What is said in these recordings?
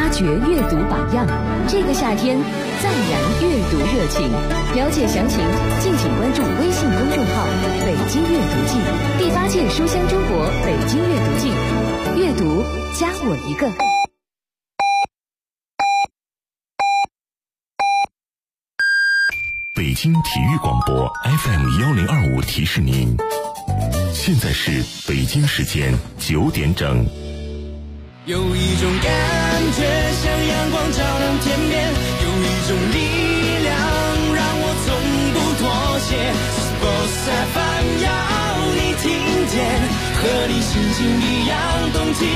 发掘阅读榜样。这个夏天再燃阅读热情。了解详情，敬请关注微信公众号“北京阅读季”，第8届书香中国北京阅读季，阅读加我一个。 北京体育广播 FM1025提示您，现在是北京时间9点整。 有一种感觉像阳光照亮天边，有一种力量让我从不妥协。Sports FM 要你听见，和你心情一样动起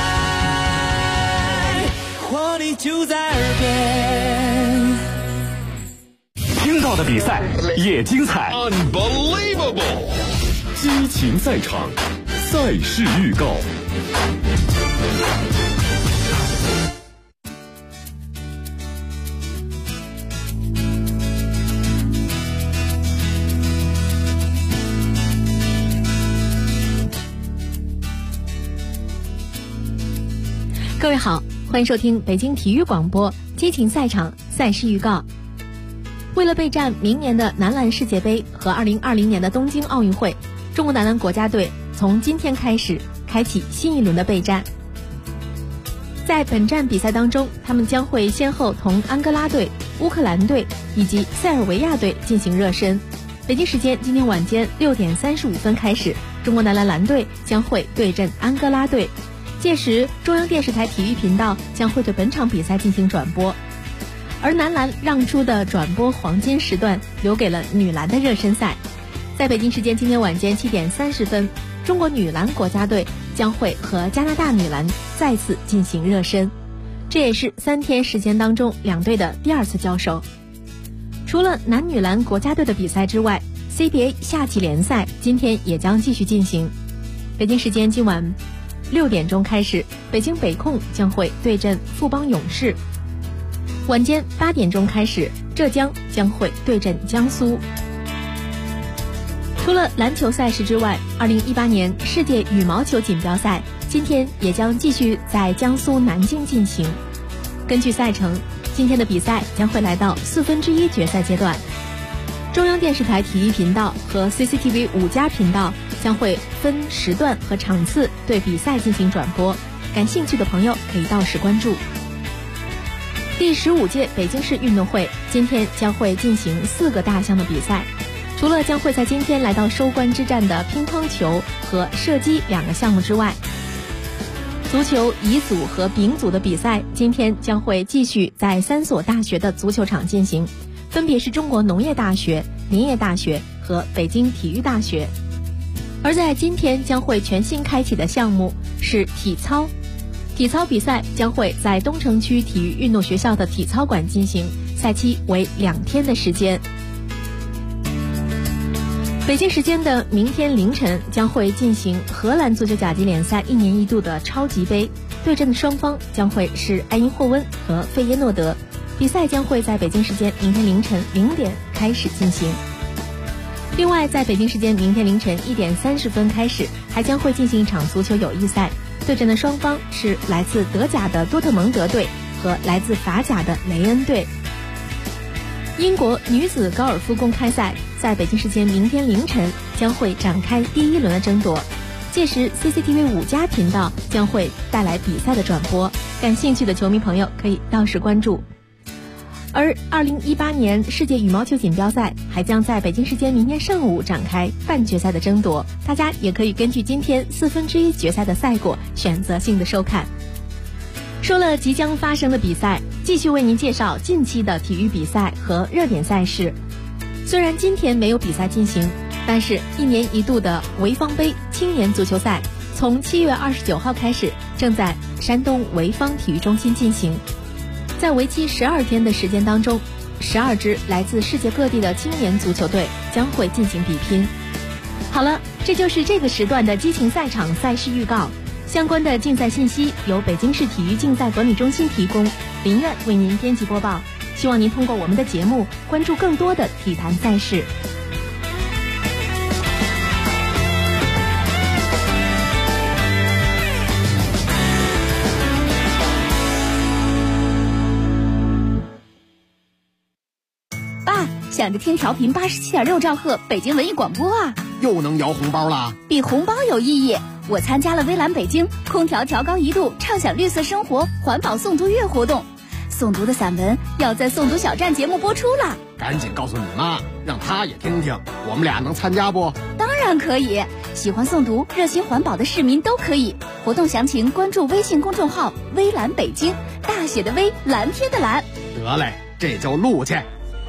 来，活力就在耳边。 听到的比赛也精彩 Unbelievable 激情赛场，赛事预告。 各位好，欢迎收听北京体育广播激情赛场赛事预告。为了备战明年的男篮世界杯和2020年的东京奥运会，中国男篮国家队从今天开始开启新一轮的备战。在本站比赛当中，他们将会先后同安哥拉队、乌克兰队以及塞尔维亚队进行热身。北京时间今天晚间6点35分开始，中国男篮蓝队将会对阵安哥拉队。届时，中央电视台体育频道将会对本场比赛进行转播，而男篮让出的转播黄金时段留给了女篮的热身赛。在北京时间今天晚间7点30分，中国女篮国家队将会和加拿大女篮再次进行热身，这也是3天时间当中两队的第2次交手。除了男女篮国家队的比赛之外， CBA 夏季联赛今天也将继续进行。北京时间今晚6点钟开始，北京北控将会对阵富邦勇士。晚间8点钟开始，浙江将会对阵江苏。除了篮球赛事之外，2018年世界羽毛球锦标赛今天也将继续在江苏南京进行。根据赛程，今天的比赛将会来到1/4决赛阶段。中央电视台体育频道和 CCTV 5+频道将会分时段和场次对比赛进行转播，感兴趣的朋友可以到时关注。第15届北京市运动会今天将会进行4个大项的比赛，除了将会在今天来到收官之战的乒乓球和射击2个项目之外，足球乙组和丙组的比赛今天将会继续在3所大学的足球场进行，分别是中国农业大学、林业大学和北京体育大学。而在今天将会全新开启的项目是体操，体操比赛将会在东城区体育运动学校的体操馆进行，赛期为2天的时间。北京时间的明天凌晨将会进行荷兰足球甲级联赛1年1度的超级杯，对阵的双方将会是埃因霍温和费耶诺德，比赛将会在北京时间明天凌晨0点开始进行。另外，在北京时间明天凌晨1点30分开始，还将会进行一场足球友谊赛，对阵的双方是来自德甲的多特蒙德队和来自法甲的雷恩队。英国女子高尔夫公开赛在北京时间明天凌晨将会展开第1轮的争夺，届时 CCTV 5+频道将会带来比赛的转播，感兴趣的球迷朋友可以到时关注。而2018年世界羽毛球锦标赛还将在北京时间明天上午展开半决赛的争夺，大家也可以根据今天1/4决赛的赛果选择性的收看。说了即将发生的比赛，继续为您介绍近期的体育比赛和热点赛事。虽然今天没有比赛进行，但是1年1度的潍坊杯青年足球赛从7月29号开始，正在山东潍坊体育中心进行。在为期12天的时间当中，12支来自世界各地的青年足球队将会进行比拼。好了，这就是这个时段的激情赛场赛事预告。相关的竞赛信息由北京市体育竞赛管理中心提供，林苑为您编辑播报。希望您通过我们的节目关注更多的体坛赛事。 想着听调频87.6兆赫北京文艺广播啊， 又能摇红包啦！ 比红包有意义。我参加了微蓝北京空调调高1度，畅享绿色生活环保诵读月活动。诵读的散文要在诵读小站节目播出了， 赶紧告诉你妈，让她也听听。我们俩能参加不？ 当然可以，喜欢诵读、热心环保的市民都可以。活动详情关注微信公众号“微蓝北京”，大写的微，蓝天的蓝。 得嘞，这就录去。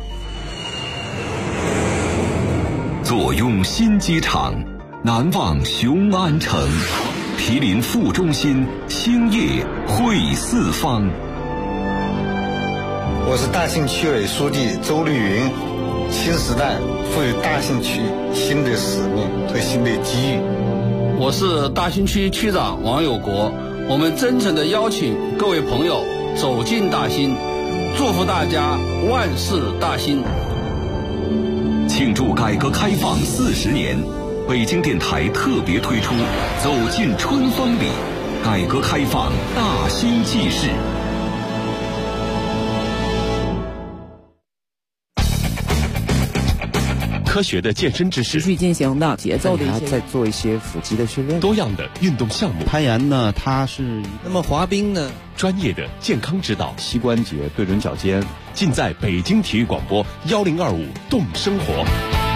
坐拥新机场，难忘雄安城，毗邻副中心，兴业汇四方。 我是大兴区委书记周绿云。新时代赋予大兴区新的使命和新的机遇。 我是大兴区区长王有国。我们真诚地邀请各位朋友走进大兴，祝福大家万事大兴。 庆祝改革开放40年，北京电台特别推出走进春风里，改革开放大兴纪事。科学的健身知识， 持续进行的节奏的一些， 再做一些腹肌的训练， 多样的运动项目。 攀岩呢，它是那么滑冰呢， 专业的健康指导， 膝关节对准脚尖， 尽在北京体育广播1025动生活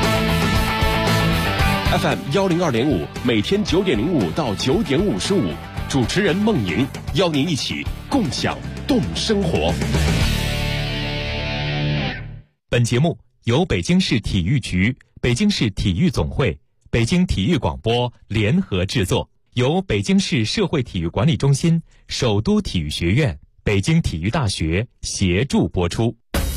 FM 102.5，每天9点05到9点55，主持人孟莹邀您一起共享动生活。 本节目由北京市体育局、北京市体育总会、北京体育广播联合制作，由北京市社会体育管理中心、首都体育学院、北京体育大学协助播出。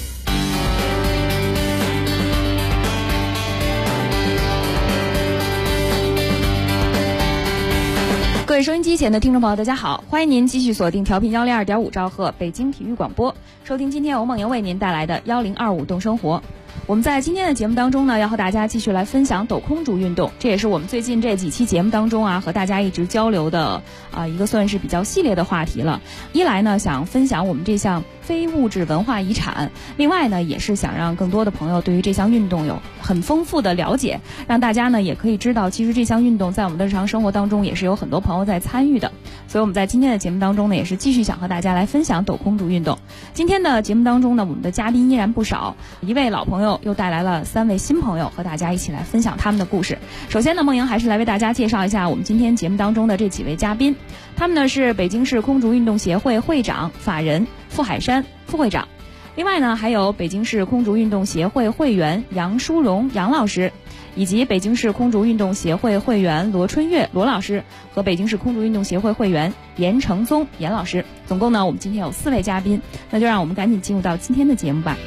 各位收音机前的听众朋友，大家好，欢迎您继续锁定调频102.5兆赫北京体育广播，收听今天由孟莹为您带来的1025动生活。我们在今天的节目当中呢，要和大家继续来分享抖空竹运动，这也是我们最近这几期节目当中和大家一直交流的一个算是比较系列的话题了。一来呢，想分享我们这项非物质文化遗产，另外呢，也是想让更多的朋友对于这项运动有很丰富的了解，让大家呢也可以知道，其实这项运动在我们的日常生活当中也是有很多朋友在参与的。所以我们在今天的节目当中呢，也是继续想和大家来分享抖空竹运动。今天的节目当中呢，我们的嘉宾依然不少，一位老朋友又带来了3位新朋友，和大家一起来分享他们的故事。首先呢，孟莹还是来为大家介绍一下我们今天节目当中的这几位嘉宾，他们呢是北京市空竹运动协会会长法人傅海山副会长，另外呢还有北京市空竹运动协会会员杨淑荣杨老师，以及北京市空竹运动协会会员罗春月罗老师和北京市空竹运动协会会员严承宗严老师。总共呢我们今天有4位嘉宾，那就让我们赶紧进入到今天的节目吧。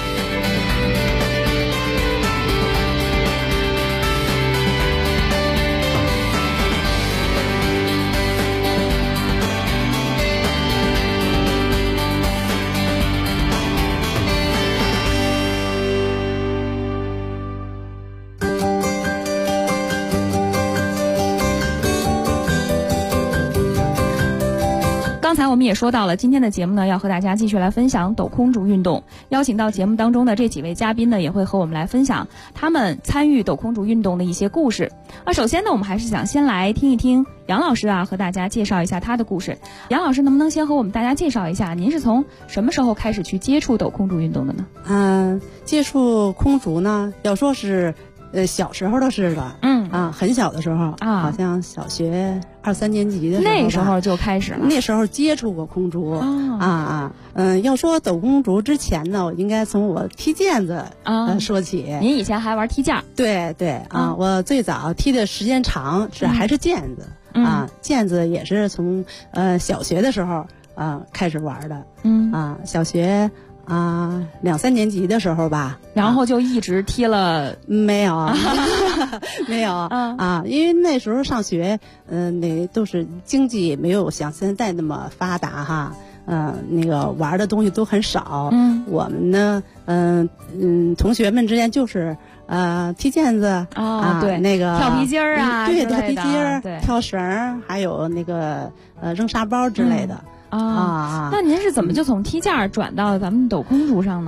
刚才我们也说到了，今天的节目呢，要和大家继续来分享抖空竹运动。邀请到节目当中的这几位嘉宾呢，也会和我们来分享他们参与抖空竹运动的一些故事。首先呢，我们还是想先来听一听杨老师和大家介绍一下他的故事。杨老师能不能先和我们大家介绍一下，您是从什么时候开始去接触抖空竹运动的呢？ 接触空竹呢，要说是小时候的事了。很小的时候好像小学2、3年级的时候， 那时候就开始了。 那时候接触过空竹要说抖空竹之前呢，我应该从我踢毽子说起。 您以前还玩踢毽？ 对我最早踢的时间长还是毽子毽子也是从小学的时候开始玩的。小学2、3年级的时候吧， 然后就一直踢了。 没有没有因为那时候上学那都是经济没有像现在那么发达那个玩的东西都很少。我们呢同学们之间就是踢毽子对， 那个跳皮筋儿对，跳皮筋儿，跳绳，还有那个扔沙包之类的。 那您是怎么就从踢毽转到咱们抖空竹上呢？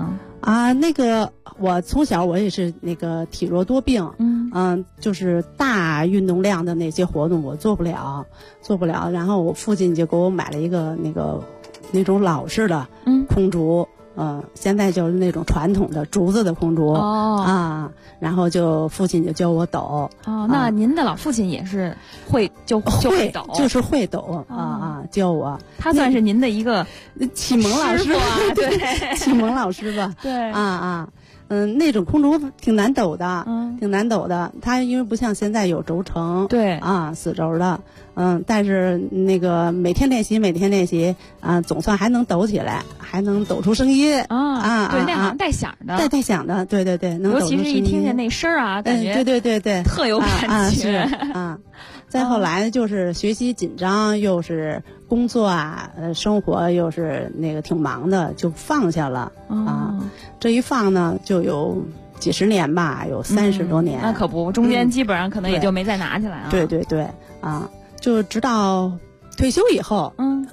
那个我从小我也是那个体弱多病，就是大运动量的那些活动我做不了。然后我父亲就给我买了一个那种老式的空竹，现在就是那种传统的竹子的空竹然后父亲就教我抖。 那您的老父亲也是会就会抖， 就是会抖教我。 他算是您的一个启蒙老师对， 启蒙老师吧。 对那种空竹挺难抖的，挺难抖的。它因为不像现在有轴承， 对死轴的，但是那个每天练习总算还能抖起来，还能抖出声音对，那好像带响的， 带响的，对，能抖出声音。 尤其是一听见那声儿感觉对， 特有感觉。 再后来就是学习紧张，又是工作生活又是那个挺忙的，就放下了这一放呢，就有几十年吧，有30多年。 那可不，中间基本上可能也就没再拿起来对就直到退休以后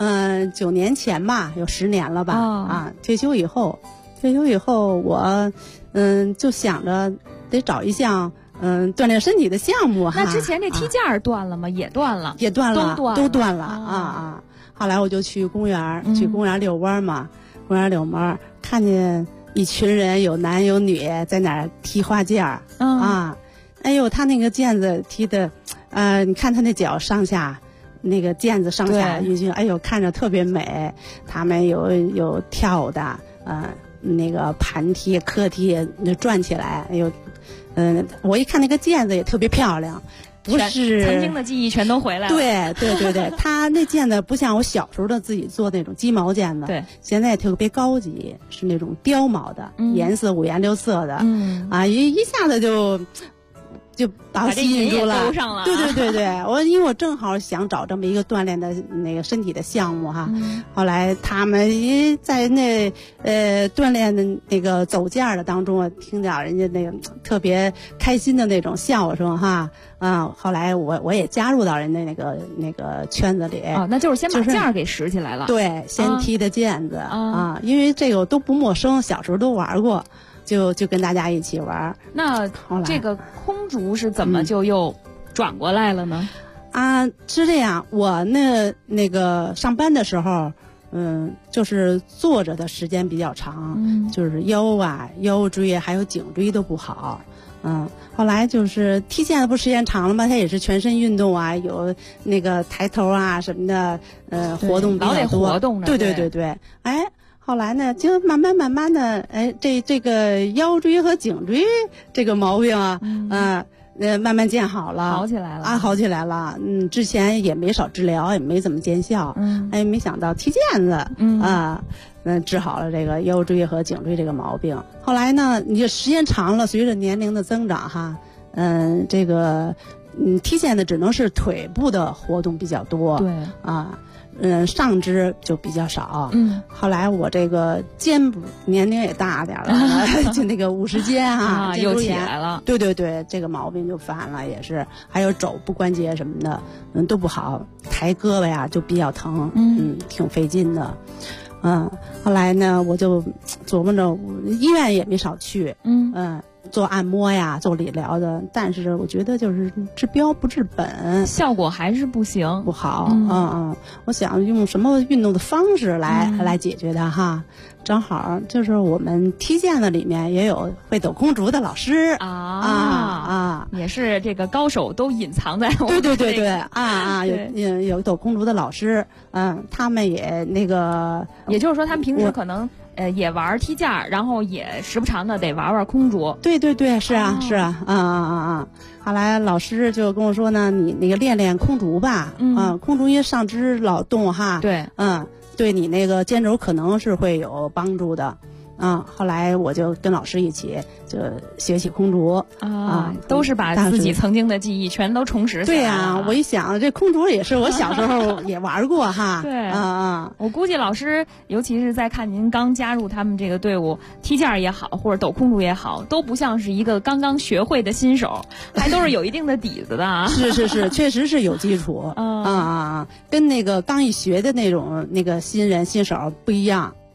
，9年前吧，有10年了吧退休以后我就想着得找一项锻炼身体的项目那之前这踢架断了吗？也断了， 都断了后来我就去公园遛弯嘛，公园遛弯看见一群人有男有女在那儿踢花毽哎呦，他那个毽子踢的你看他那脚上下那个毽子上下运行，哎呦看着特别美。他们有跳的那个盘踢磕踢转起来，哎呦我一看那个毽子也特别漂亮，不是曾经的记忆全都回来了。 对，他那毽子不像我小时候的自己做那种鸡毛毽子， 对， 现在特别高级，是那种貂毛的，颜色5颜6色的，一下子就把我吸引住了， 勾上了。 对，因为我正好想找这么一个锻炼的那个身体的项目后来他们在那锻炼的那个走架的当中，我听见人家那个特别开心的那种笑声后来我也加入到人家那个圈子里。 那就是先把架给拾起来了。 对，先踢的毽子因为这个我都不陌生，小时候都玩过。就跟大家一起玩。 那这个空竹是怎么就又转过来了呢？ 是这样，我那个上班的时候，就是坐着的时间比较长，就是腰椎还有颈椎都不好。后来就是踢毽子不时间长了吗？它也是全身运动有那个抬头什么的，活动比较多。老得活动着。 对。后来呢，就慢慢的，这个腰椎和颈椎这个毛病慢慢见好了， 好起来了。 之前也没少治疗，也没怎么见效。没想到踢毽子治好了这个腰椎和颈椎这个毛病。后来呢，你这时间长了，随着年龄的增长这个踢毽子只能是腿部的活动比较多。 对上肢就比较少。后来我这个肩部年龄也大点了，就那个50肩又起来了。 对，这个毛病就犯了，也是。还有肘部关节什么的，都不好，抬胳膊就比较疼，挺费劲的。后来呢，我就琢磨着，医院也没少去，做按摩做理疗的，但是我觉得就是治标不治本， 效果还是不行， 不好。我想用什么运动的方式来解决它正好就是我们踢毽子里面也有会抖空竹的老师也是这个高手都隐藏在我们对有抖空竹的老师，他们也那个， 也就是说他们平时可能也玩踢架，然后也时不常的得玩空竹。 对，是啊。后来老师就跟我说呢，你那个练练空竹吧，空竹因为上肢老动对， 对你那个肩轴可能是会有帮助的。后来我就跟老师一起就学起空竹都是把自己曾经的记忆全都重拾起来。 对呀，我一想这空竹也是我小时候也玩过对，我估计老师尤其是在看您刚加入他们这个队伍，踢毽也好或者抖空竹也好，都不像是一个刚刚学会的新手，还都是有一定的底子的是，确实是有基础跟那个刚一学的那种那个新手不一样。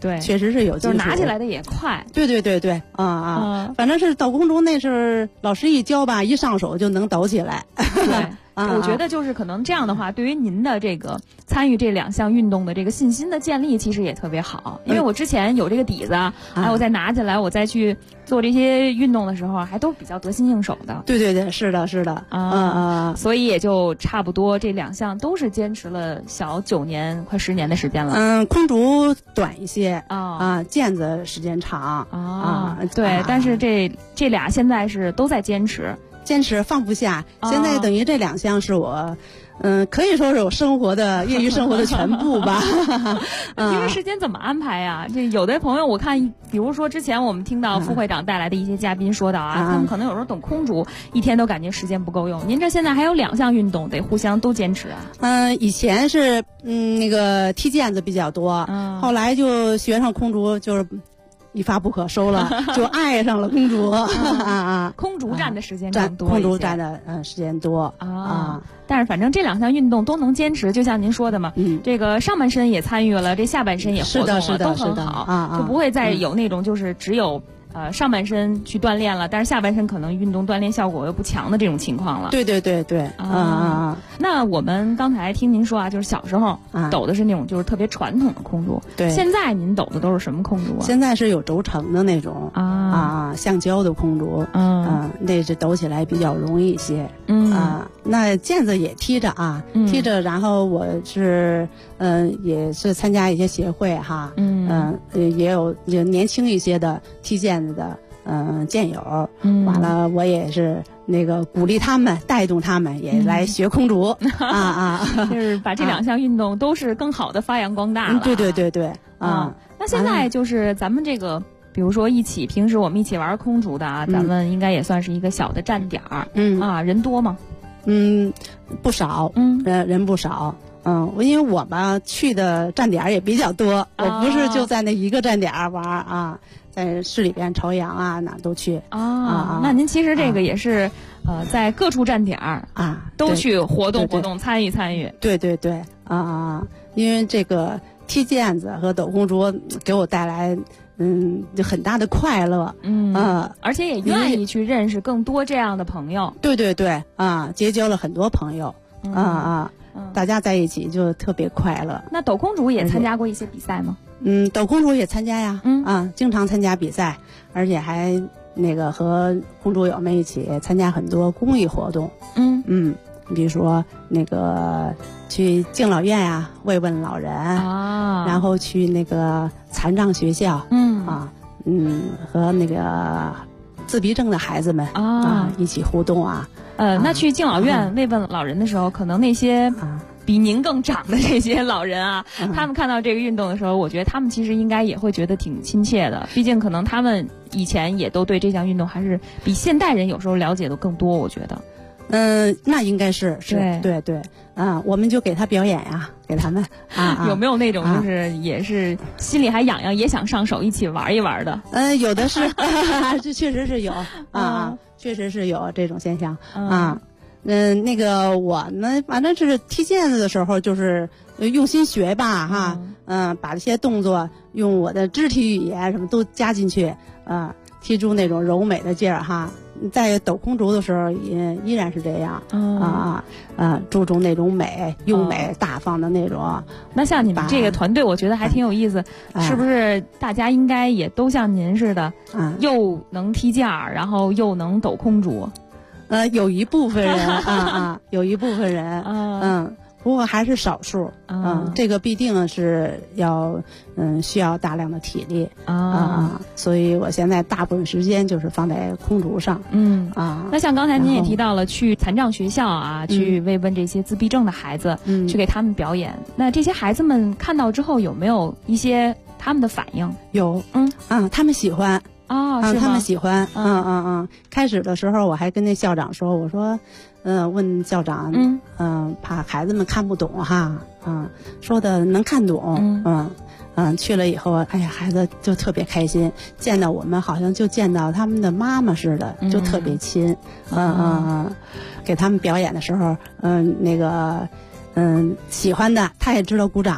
对，确实是有技术， 就是拿起来的也快。 对，反正是抖空竹那是老师一教吧，一上手就能抖起来。 对。我觉得就是可能这样的话，对于您的这个参与这2项运动的这个信心的建立，其实也特别好。因为我之前有这个底子，我再拿起来，我再去做这些运动的时候，还都比较得心应手的。 对，是的， 所以也就差不多这2项都是坚持了小9年，快10年的时间了。 空竹短一些毽子时间长对，但是这俩现在是都在坚持放不下。现在等于这2项是我，可以说是我业余生活的全部吧。 因为时间怎么安排呀？这有的朋友我看，比如说之前我们听到副会长带来的一些嘉宾说到他们可能有时候抖空竹一天都感觉时间不够用。您这现在还有2项运动得互相都坚持啊？ 以前是那个踢毽子比较多，后来就学上空竹，就是一发不可收了，就爱上了空竹空竹占的时间更多， 空竹占的时间多但是反正这2项运动都能坚持，就像您说的嘛，这个上半身也参与了，这下半身也活动了，都很好，就不会再有那种就是只有上半身去锻炼了，但是下半身可能运动锻炼效果又不强的这种情况了。 对那我们刚才听您说就是小时候抖的是那种就是特别传统的空竹， 对。 现在您抖的都是什么空竹啊？ 现在是有轴承的那种橡胶的空竹，那是抖起来比较容易一些。那毽子也踢着踢着，然后我是也是参加一些协会也有年轻一些的踢毽子的健友，完了我也是那个鼓励他们，带动他们也来学空竹就是把这2项运动都是更好的发扬光大了。 对那现在就是咱们这个比如说平时我们一起玩空竹的咱们应该也算是一个小的站点人多吗？ 不少，人不少。因为我吧去的站点也比较多，我不是就在那一个站点玩在市里边朝阳哪都去那您其实这个也是在各处站点都去活动活动，参与参与。 对因为这个踢毽子和抖空竹给我带来就很大的快乐， 而且也愿意去认识更多这样的朋友。 对结交了很多朋友大家在一起就特别快乐。 那抖空竹也参加过一些比赛吗？ 抖空竹也参加呀，经常参加比赛，而且还那个和空竹友们一起参加很多公益活动。比如说那个去敬老院慰问老人然后去那个残障学校和那个自闭症的孩子们一起互动那去敬老院慰问老人的时候，可能那些比您更长的这些老人他们看到这个运动的时候，我觉得他们其实应该也会觉得挺亲切的，毕竟可能他们以前也都对这项运动还是比现代人有时候了解的更多，我觉得。 那应该是对我们就给他表演给他们有没有那种就是也是心里还痒痒，也想上手一起玩一玩的？ 有的是这确实是有确实是有这种现象那个我们反正是踢毽子的时候就是用心学吧把这些动作用我的肢体语言什么都加进去踢出那种柔美的劲儿在抖空竹的时候也依然是这样注重那种美优美大方的那种。 那像你们这个团队我觉得还挺有意思是不是大家应该也都像您似的又能踢毽然后又能抖空竹？ 有一部分人有一部分人不过还是少数这个必定是要需要大量的体力所以我现在大部分时间就是放在空竹上那像刚才您也提到了去残障学校去慰问这些自闭症的孩子去给他们表演，那这些孩子们看到之后有没有一些他们的反应？有他们喜欢他们喜欢开始的时候我还跟那校长说，我说问校长怕孩子们看不懂说的能看懂去了以后哎呀孩子就特别开心，见到我们好像就见到他们的妈妈似的就特别亲给他们表演的时候那个喜欢的他也知道鼓掌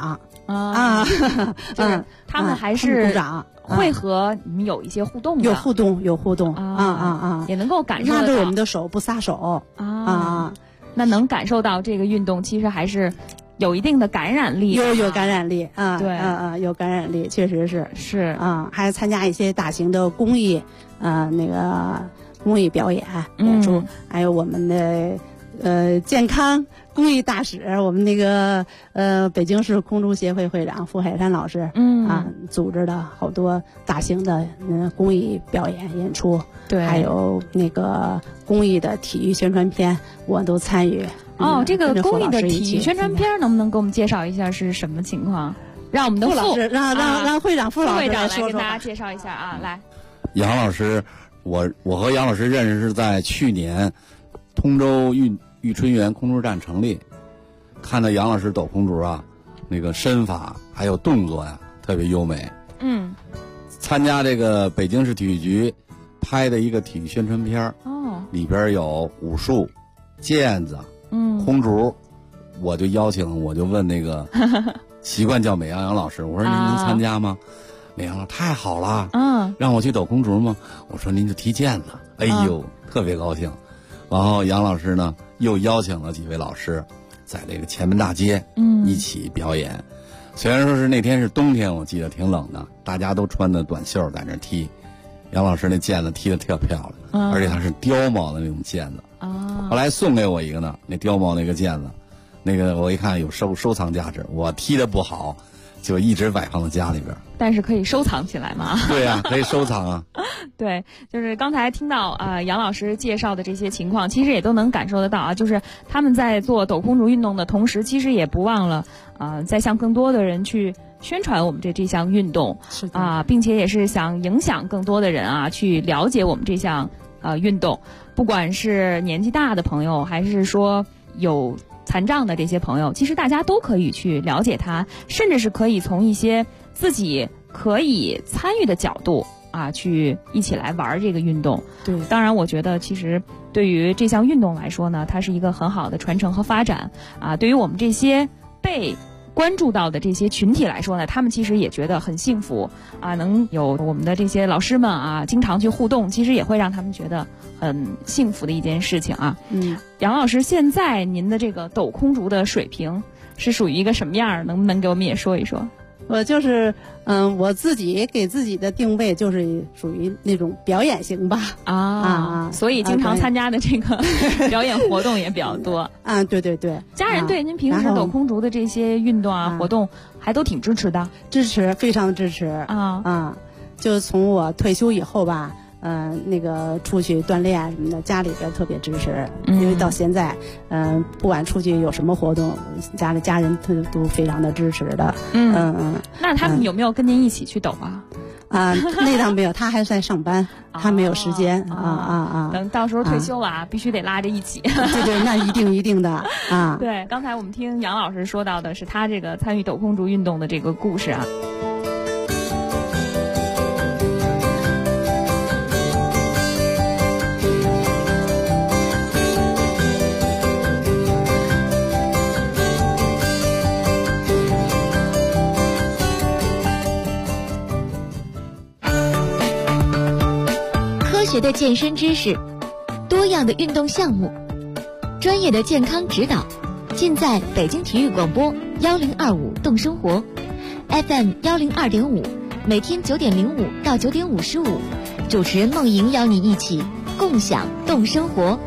就是他们还是鼓掌， 会和你们有一些互动的， 有互动也能够感受到拉着我们的手不撒手那能感受到这个运动其实还是有一定的感染力， 有感染力对， 有感染力，确实是还参加一些大型的公益那个公益表演演出，还有我们的健康公益大使，我们那个北京市空竹协会会长傅海山老师组织的好多大型的公益表演演出， 对， 还有那个公益的体育宣传片我都参与。 这个公益的体育宣传片能不能给我们介绍一下是什么情况？让我们的傅老师让会长傅老师来给大家介绍一下来。 杨老师，我和杨老师认识是在去年通州玉春园空竹站成立，看到杨老师抖空竹那个身法还有动作特别优美。参加这个北京市体育局拍的一个体育宣传片里边有武术、毽子、空竹，我就问那个习惯叫美羊老师，我说您能参加吗？美羊老师太好了，让我去抖空竹吗？我说您就踢毽子，哎呦，特别高兴。然后杨老师呢又邀请了几位老师，在这个前门大街一起表演。虽然说是那天是冬天，我记得挺冷的，大家都穿的短袖在那踢。杨老师那毽子踢得特漂亮，而且它是貂毛的那种毽子。后来送给我一个呢，那貂毛那个毽子，那个我一看有收藏价值，我踢得不好，就一直摆放在家里边。 但是可以收藏起来吗？ 对可以收藏对，就是刚才听到杨老师介绍的这些情况，其实也都能感受得到就是他们在做抖空竹运动的同时，其实也不忘了再向更多的人去宣传我们这项运动并且也是想影响更多的人去了解我们这项运动，不管是年纪大的朋友，还是说有残障的这些朋友，其实大家都可以去了解它，甚至是可以从一些自己可以参与的角度去一起来玩这个运动。 对， 当然我觉得其实对于这项运动来说呢，它是一个很好的传承和发展对于我们这些被关注到的这些群体来说呢，他们其实也觉得很幸福能有我们的这些老师们经常去互动，其实也会让他们觉得很幸福的一件事情杨老师，现在您的这个抖空竹的水平是属于一个什么样？能不能给我们也说一说？ 我就是我自己给自己的定位就是属于那种表演型吧所以经常参加的这个表演活动也比较多对家人对您平时抖空竹的这些运动活动还都挺支持的， 非常支持就从我退休以后吧那个出去锻炼什么的，家里边特别支持因为到现在不管出去有什么活动，家人都非常的支持的那他们有没有跟您一起去抖那倒没有，他还在上班他没有时间等到时候退休了必须得拉着一起对那一定的对，刚才我们听杨老师说到的是他这个参与抖空竹运动的这个故事科学的健身知识，多样的运动项目，专业的健康指导，尽在北京体育广播1025动生活 FM 102.5，每天9点05到9点55，主持人梦莹邀你一起共享动生活。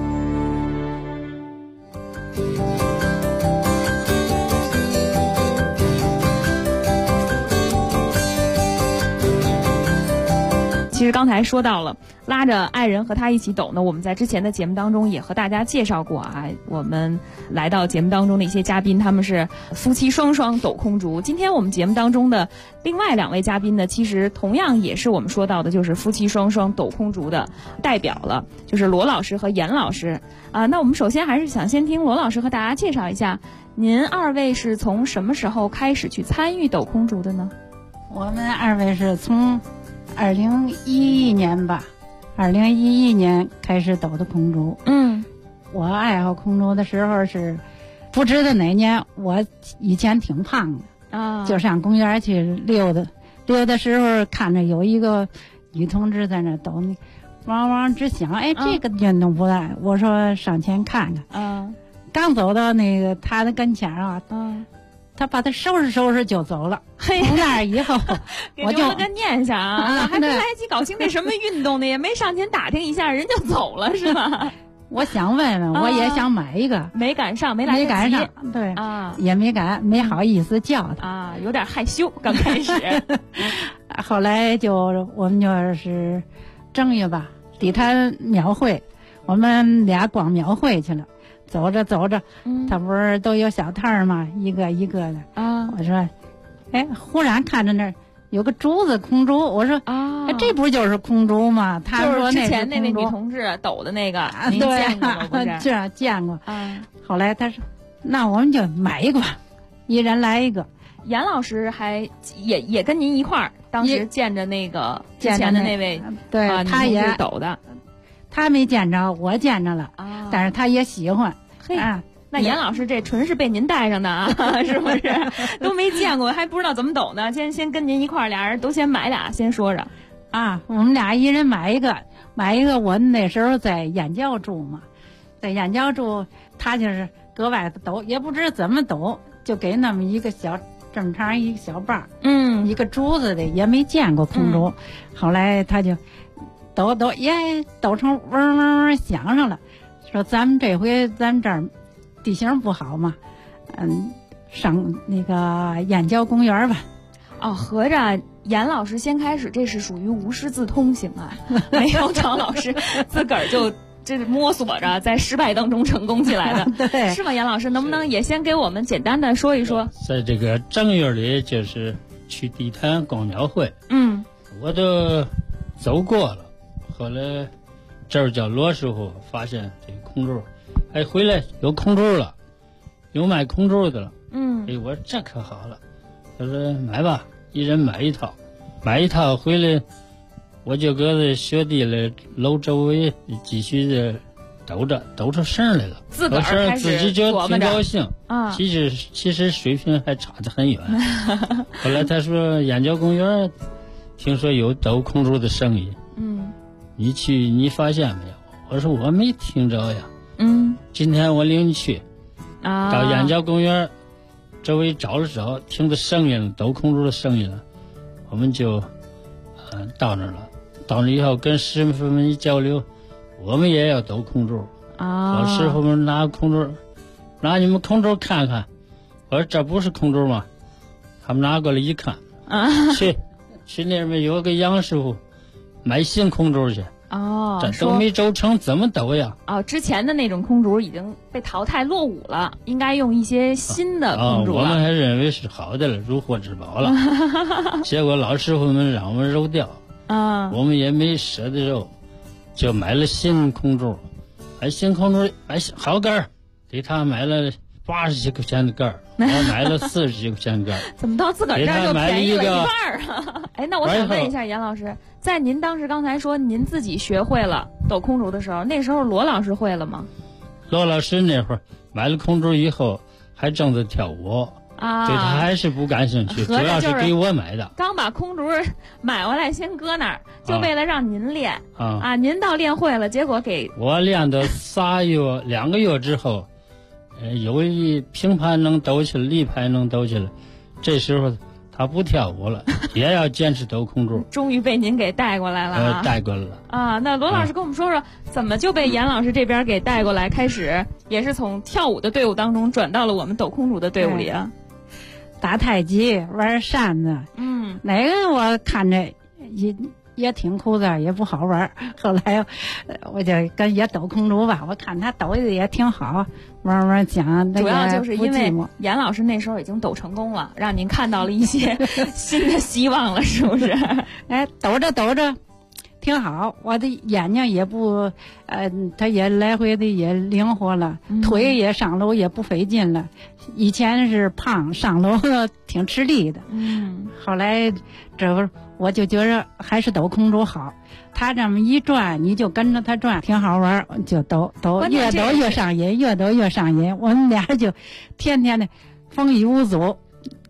其实刚才说到了拉着爱人和他一起抖呢，我们在之前的节目当中也和大家介绍过我们来到节目当中的一些嘉宾，他们是夫妻双双抖空竹。今天我们节目当中的另外2位嘉宾呢，其实同样也是我们说到的就是夫妻双双抖空竹的代表了，就是罗老师和严老师那我们首先还是想先听罗老师和大家介绍一下，您2位是从什么时候开始去参与抖空竹的呢？ 我们2位是从2011年吧，2011年开始抖的空竹。我爱好空竹的时候是不知道哪年，我以前挺胖的啊，就上公园去溜达。溜的时候看着有一个女同志在那抖呢，汪直响。哎，这个运动不赖，我说上前看看。刚走到那个他的跟前啊，他把他收拾就走了。从那以后我就个念想啊，还没来及搞清这什么运动呢，也没上前打听一下，人就走了是吧？ 我想问问，我也想买一个， 没赶上，没赶上， 对啊，也没好意思叫他啊，有点害羞，刚开始。 后来我们就是正月吧，地坛庙会，我们俩逛庙会去了。走着，他不是都有小摊儿吗？一个一个的啊。我说，哎，忽然看着那儿有个竹子空竹，我说啊，这不就是空竹吗？他说之前那位女同志抖的那个，您见过吗？不是， 这见过啊。后来他说，那我们就买一个吧，一人来一个。 严老师还也跟您一块儿，当时见着那个之前的那位， 对，他也是抖的， 他没见着，我见着了啊，但是他也喜欢。 嘿啊，那严老师这纯是被您带上的啊，是不是？都没见过，还不知道怎么抖呢。先跟您一块儿，俩人都先买俩，先说着。 啊，我们俩一人买一个。我那时候在燕郊住嘛，在燕郊住，他就是搁外头抖，也不知怎么抖，就给那么一个这么长一个小棒，一个竹子的，也没见过空竹。后来他就抖，抖成嗡嗡嗡响上了。说咱们这儿地形不好嘛，上那个燕郊公园吧。 哦，合着严老师先开始这是属于无师自通型啊，没有张老师自个儿就这摸索着在失败当中成功起来的， 对， 是吗？严老师能不能也先给我们简单的说一说？ 在这个正月里就是去地坛逛庙会，我都走过了，后来这儿叫罗师傅发现这个空竹，哎，回来有空竹了，有卖空竹的了。哎，我说这可好了，他说买吧，一人买一套回来，我就搁这学弟的楼周围继续的抖出声来了， 自个儿开始自己就挺高兴啊。其实水平还差得很远。后来他说燕郊公园听说有抖空竹的生意，你去你发现没有？我说我没听着呀。今天我领你去啊，到燕郊公园周围找了找，听着声音了，抖空竹的声音了，我们就到那儿了。到那以后跟师傅们一交流，我们也要抖空竹啊。我师傅们拿空竹，拿你们空竹看看。我说这不是空竹吗？他们拿过来一看啊，去那边有个杨师傅买新空竹去。哦，这都没轴成，怎么抖呀？ 哦，之前的那种空竹已经被淘汰落伍了，应该用一些新的空竹了。 我们还认为是好的了，如获至宝了。结果老师傅们让我们揉掉，我们也没舍得揉，就买了新空竹。新空竹买好杆儿，给他买了80几块钱的杆儿，我买了40几块钱的杆儿。 怎么到自个儿这儿就便宜了一半啊？哎，那我想问一下严老师，在您当时刚才说您自己学会了抖空竹的时候，那时候罗老师会了吗？ 罗老师那会儿买了空竹以后，还正在跳舞啊，对他还是不感兴趣，主要是给我买的。 刚把空竹买回来，先搁那儿，就为了让您练啊。您倒练会了，结果给我练到2个月之后。有一平盘能抖起来，立盘能抖起来，这时候他不跳舞了，也要坚持抖空竹。 终于被您给带过来了带过来了啊！那罗老师跟我们说说，怎么就被严老师这边给带过来，开始也是从跳舞的队伍当中转到了我们抖空竹的队伍里啊？ 打太极，玩扇子，哪个我看着也挺枯燥，也不好玩。后来我就跟也抖空竹吧，我看他抖的也挺好，玩讲。 主要就是因为严老师那时候已经抖成功了，让您看到了一些新的希望了，是不是？ 哎，抖着挺好，我的眼睛也不他也来回的也灵活了，腿也上楼也不费劲了。以前是胖，上楼挺吃力的。后来这不我就觉着还是抖空竹好，他这么一转，你就跟着他转，挺好玩，就抖，越抖越上瘾，越抖越上瘾。我们俩就天天的风雨无阻，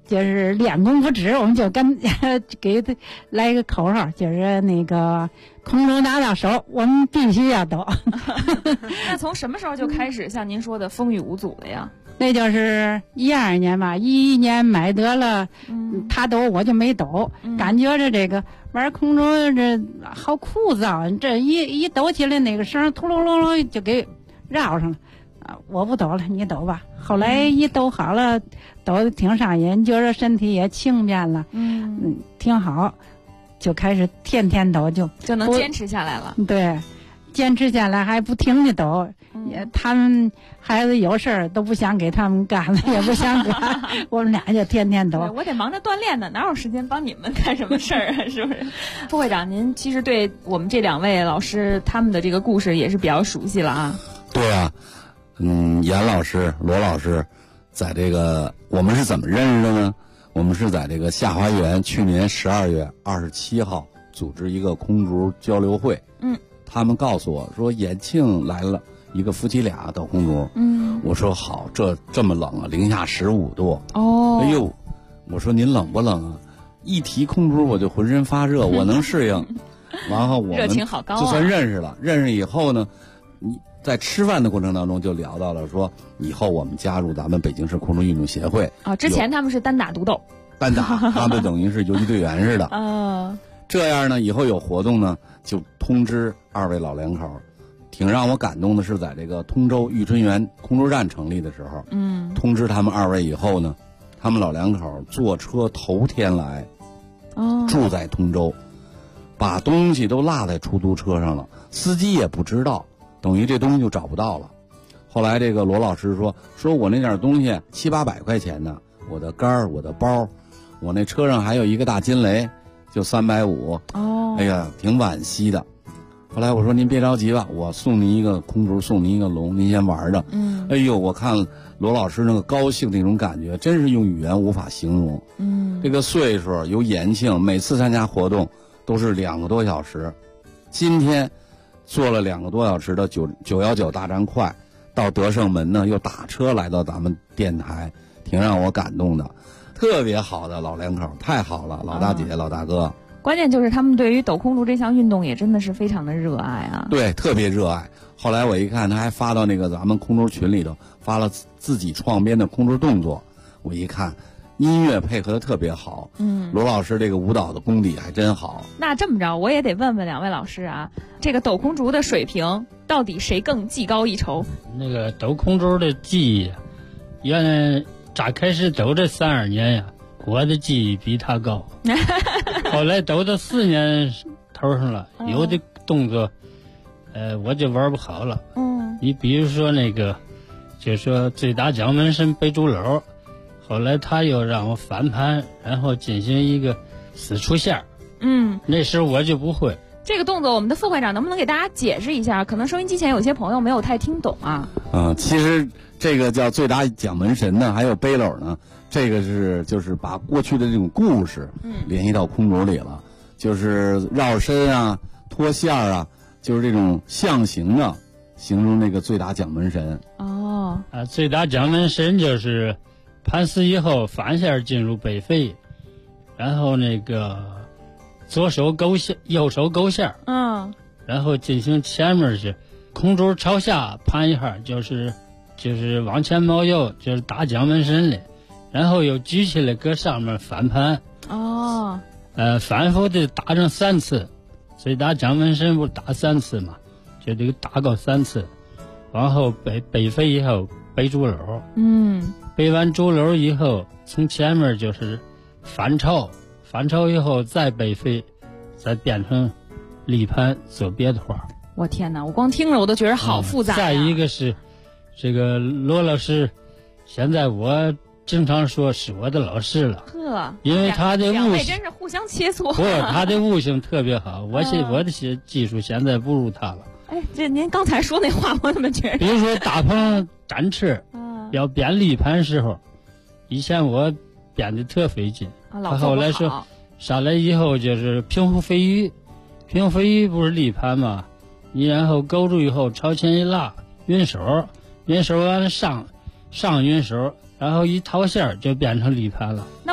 就是练功夫指，我们就给他来一个口号，就是那个空中拿到手，我们必须要抖。 那从什么时候就开始像您说的风雨无阻了呀？ 那就是12年吧，11年买得了，他抖我就没抖，感觉着这个玩空中这好枯燥，这一抖起来那个声突隆隆隆就给绕上了。我不抖了，你抖吧。后来一抖好了，抖得挺上瘾，觉着身体也轻便了，挺好，就开始天天抖，就能坚持下来了。 对，坚持下来还不停地抖。他们孩子有事儿都不想给他们干了，也不想干，我们俩就天天抖。 我得忙着锻炼呢，哪有时间帮你们干什么事儿啊？是不是？副会长，您其实对我们这2位老师他们的这个故事也是比较熟悉了啊。 对啊。严老师、罗老师，在这个我们是怎么认识的呢？我们是在这个下花园去年12月27号组织一个空竹交流会。他们告诉我说延庆来了一个夫妻俩抖空竹。我说好，这么冷啊，零下15度。哎呦，我说您冷不冷啊？一提空竹我就浑身发热，我能适应。然后我们热情好高啊， 就算认识了。认识以后呢，你在吃饭的过程当中就聊到了说，以后我们加入咱们北京市空中运动协会。 之前他们是单打独斗， 单打，他们等于是游击队员似的。这样呢，以后有活动呢，就通知2位老两口。挺让我感动的是，在这个通州玉春园空中站成立的时候，通知他们2位以后呢，他们老两口坐车头天来，住在通州，把东西都落在出租车上了，司机也不知道。等于这东西就找不到了。后来这个罗老师说我那点东西700-800块钱呢，我的杆儿、我的包，我那车上还有一个大金雷，就350。哎呀，挺惋惜的。后来我说您别着急吧，我送您一个空竹，送您一个龙，您先玩着。哎呦，我看罗老师那个高兴那种感觉，真是用语言无法形容。这个岁数由延庆每次参加活动都是2个多小时，今天坐了2个多小时的919大站快，到德胜门呢，又打车来到咱们电台，挺让我感动的。特别好的老两口，太好了，老大姐、老大哥。 关键就是他们对于抖空竹这项运动也真的是非常的热爱啊。 对，特别热爱。后来我一看，他还发到那个咱们空竹群里头，发了自己创编的空竹动作。我一看，音乐配合的特别好。罗老师这个舞蹈的功底还真好。 那这么着，我也得问问2位老师啊，这个抖空竹的水平到底谁更技高一筹？ 那个抖空竹的技艺，原来咋开始抖这32年呀，我的技艺比他高。后来抖到4年头上了，有的动作，我就玩不好了。你比如说那个，就说最大蒋门神背竹篓，后来他又让我翻盘，然后进行一个4出线。那时候我就不会。 这个动作，我们的副会长能不能给大家解释一下？可能收音机前有些朋友没有太听懂啊。 其实这个叫最大蒋门神呢，还有背篓呢，这个就是把过去的这种故事联系到空竹里了，就是绕身啊、脱线啊，就是这种象形的形容那个最大蒋门神。 最大蒋门神就是盘死以后反线进入背飞，然后那个左手勾线，右手勾线，然后进行前面是空竹朝下盘一下，就是往前冒右，就是打蒋门神的，然后又举起来搁上面反盘。反复的打上3次，所以打蒋门神不打3次嘛，就得打够3次，往后背飞以后背竹篓，背完竹篓以后从前面就是反超以后再背飞，再变成立盘做别的花。 我天哪，我光听着我都觉得好复杂。 再一个是这个罗老师，现在我经常说是我的老师了，因为他的 2位真是互相切磋。 不，他的悟性特别好，我的技术现在不如他了。 这您刚才说那话我怎么觉得？ 比如说大棚展翅，要编立盘时候，以前我编的特费劲。他后来说上来以后就是平湖飞鱼不是立盘吗？你然后勾住以后朝前一拉，匀手完了上匀手，然后一掏线就变成立盘了。 那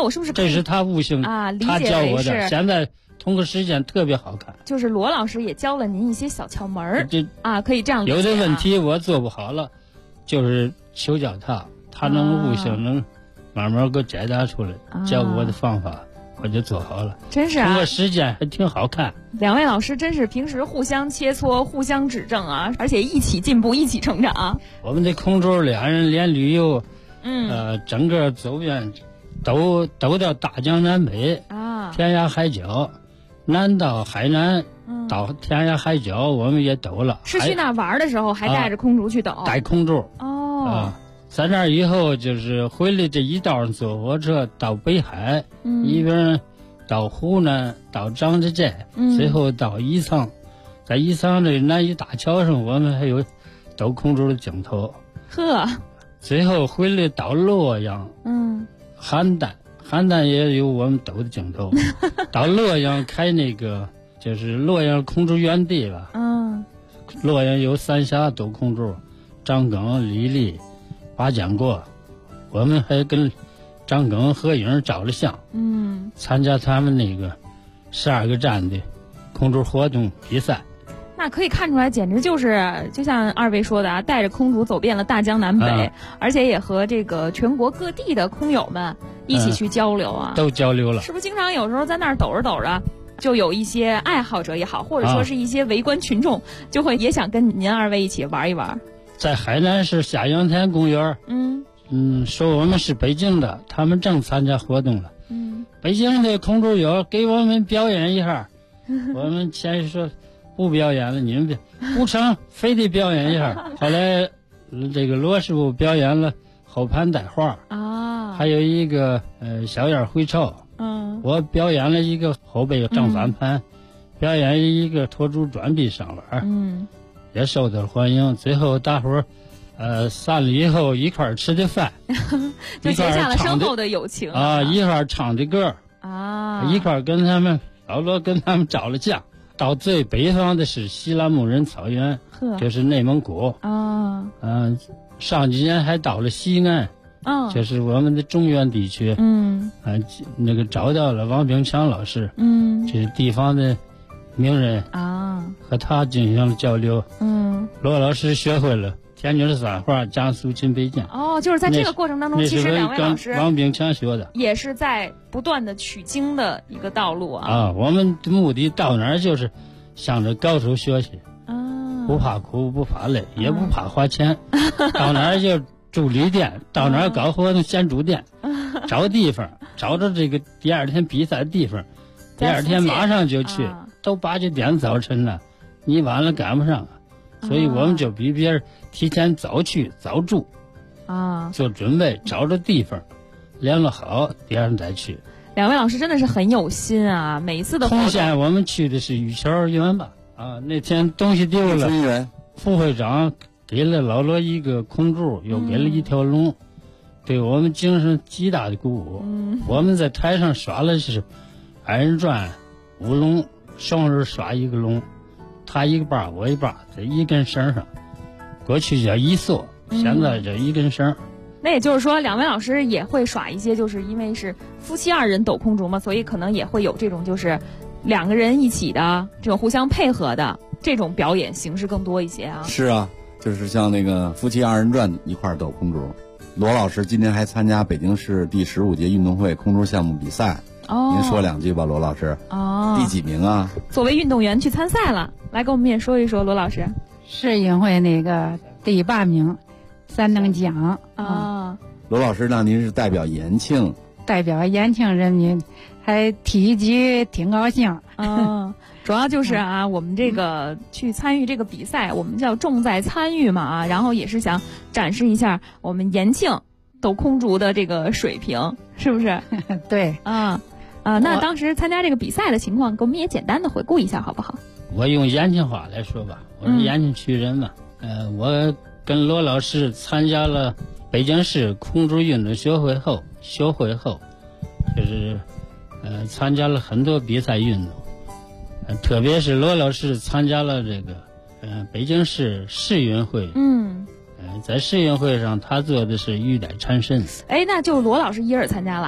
那我是不是这是他悟性啊？ 他教我的，现在通过实践特别好看。 就是罗老师也教了您一些小窍门可以这样理解有的问题我做不好了，就是求教他能悟性，能慢慢给我解答出来，教我的方法。我就做好了， 真是通过实践还挺好看。 两位老师真是平时互相切磋、互相指正啊，而且一起进步、一起成长。 我们的空中两人连旅游，整个走遍都到大江南北啊，天涯海角，南到海南，到天涯海角，我们也兜了。 是去那玩的时候还带着空竹去兜？ 带空竹哦。 在那儿以后就是回来这一道上坐火车到北海，一边到湖南，到张家界，最后到宜昌，在宜昌这南屿大桥上，我们还有兜空竹的镜头。 呵， 最后回来到洛阳，邯郸也有我们兜的镜头。到洛阳开那个就是洛阳空竹园地吧，洛阳有三峡兜空竹，张耿、李丽。八讲过，我们还跟张耿合影照了相，参加他们那个12个站的空竹活动比赛。 那可以看出来，简直就是就像二位说的啊，带着空竹走遍了大江南北，而且也和这个全国各地的空友们一起去交流啊， 都交流了。 是不是经常有时候在那儿抖着抖着，就有一些爱好者也好，或者说是一些围观群众，就会也想跟您二位一起玩一玩。 在海南市下阳田公园，说我们是北京的，他们正参加活动了。北京的空竹友给我们表演一下，我们先说不表演了，你们不成，非得表演一下。后来这个罗师傅表演了后盘带花啊，还有一个小燕回巢，我表演了一个后背正反盘，表演一个拖竹转臂上弯，也受到了欢迎。最后大伙儿散了以后一块儿吃的饭， 就结下了深厚的友情啊，一块儿唱的歌啊， 一块儿跟他们老罗跟他们照了相。到最北方的是西拉木仁草原，就是内蒙古啊， 上几年还到了西安，就是我们的中原地区，那个找到了王炳强老师，这是地方的名人啊， 和他进行了交流，罗老师学会了天津三话、江苏秦北京。 就是在这个过程当中，其实两位老师王炳强学的， 也是在不断的取经的一个道路啊。 我们的目的到哪儿就是向着高手学习，不怕苦，不怕累，也不怕花钱，到哪儿就住旅店，到哪儿搞活动先住店，找地方，找着这个第二天比赛的地方，第二天马上就去，都8、9点早晨了，你晚了赶不上，所以我们就比别人提前早去早住做准备，找着地方练了好，第二天再去。 两位老师真的是很有心啊，每一次的通县我们去的是玉桥园吧，那天东西丢了，副会长给了老罗一个空竹，又给了一条龙，对我们精神极大的鼓舞。我们在台上耍了是2人转5龙，双人耍一个龙，他一个把我一把，在一根绳上，过去叫一索，现在叫一根绳。 那也就是说，两位老师也会耍一些，就是因为是夫妻2人抖空竹嘛，所以可能也会有这种就是2个人一起的这种互相配合的这种表演形式更多一些啊。 是啊，就是像那个夫妻2人转一块抖空竹。罗老师今年还参加北京市第15届运动会空竹项目比赛。您说2句吧，罗老师。第几名啊？ 作为运动员去参赛了，来跟我们也说一说，罗老师。 世运会那个第8名，3等奖啊。 罗老师呢？您是代表延庆， 代表延庆人民，还提及挺高兴。 主要就是我们这个去参与这个比赛，我们叫重在参与嘛然后也是想展示一下我们延庆抖空竹的这个水平，是不是？ 对那当时参加这个比赛的情况，给我们也简单的回顾一下，好不好？ 我用延庆话来说吧，我是延庆区人嘛。我跟罗老师参加了北京市空竹运动学会后，就是参加了很多比赛运动，特别是罗老师参加了这个北京市世运会。在世运会上，他做的是玉带缠身。 那就罗老师一人参加了。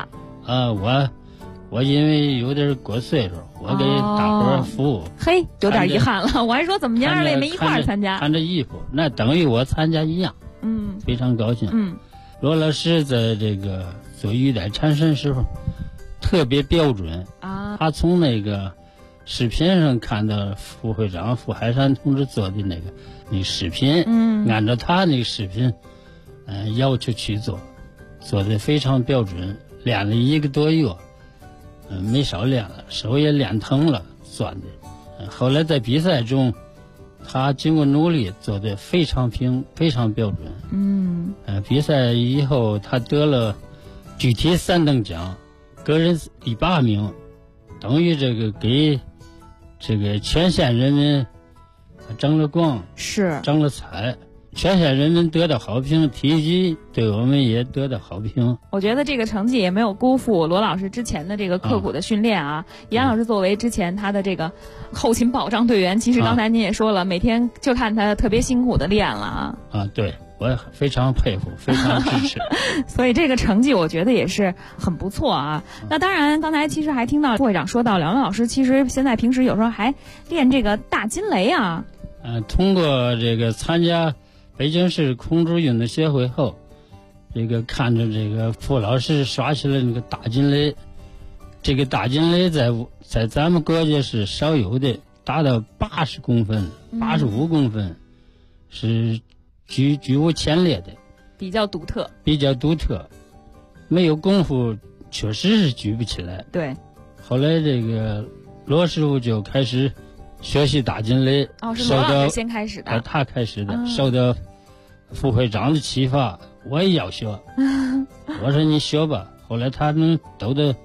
我因为有点过岁数，我给大伙儿服务。 嘿，有点遗憾了，我还说怎么样了，没一块儿参加。 看着衣服，那等于我参加一样。非常高兴。罗老师在这个做玉带缠身时候特别标准啊，他从那个视频上看到副会长傅海山同志做的那个视频，按照他那个视频要求去做的非常标准，练了1个多月，没少练了，手也练疼了钻的。后来在比赛中他经过努力做得非常标准。比赛以后他得了具体3等奖，个人第8名，等于这个给这个全县人民争了光， 是争了彩。全县人民得到好评，体育对我们也得到好评。 我觉得这个成绩也没有辜负罗老师之前的这个刻苦的训练啊。严老师作为之前他的这个后勤保障队员，其实刚才您也说了，每天就看他特别辛苦的练了啊。 对，我非常佩服，非常支持。 所以这个成绩我觉得也是很不错啊。那当然，刚才其实还听到副会长说到，梁老师其实现在平时有时候还练这个大金雷啊。 通过这个参加北京市空竹运动协会后，这个看着这个傅老师耍起了那个大金雷，这个大金雷在咱们国家是少有的，达到80公分、85公分，是居无前列的， 比较独特，没有功夫确实是举不起来。 对， 后来这个罗师傅就开始学习大金雷。 是罗老师先开始的。 他开始的，受到副会长的启发，我也要学。我说你学吧。后来他能抖到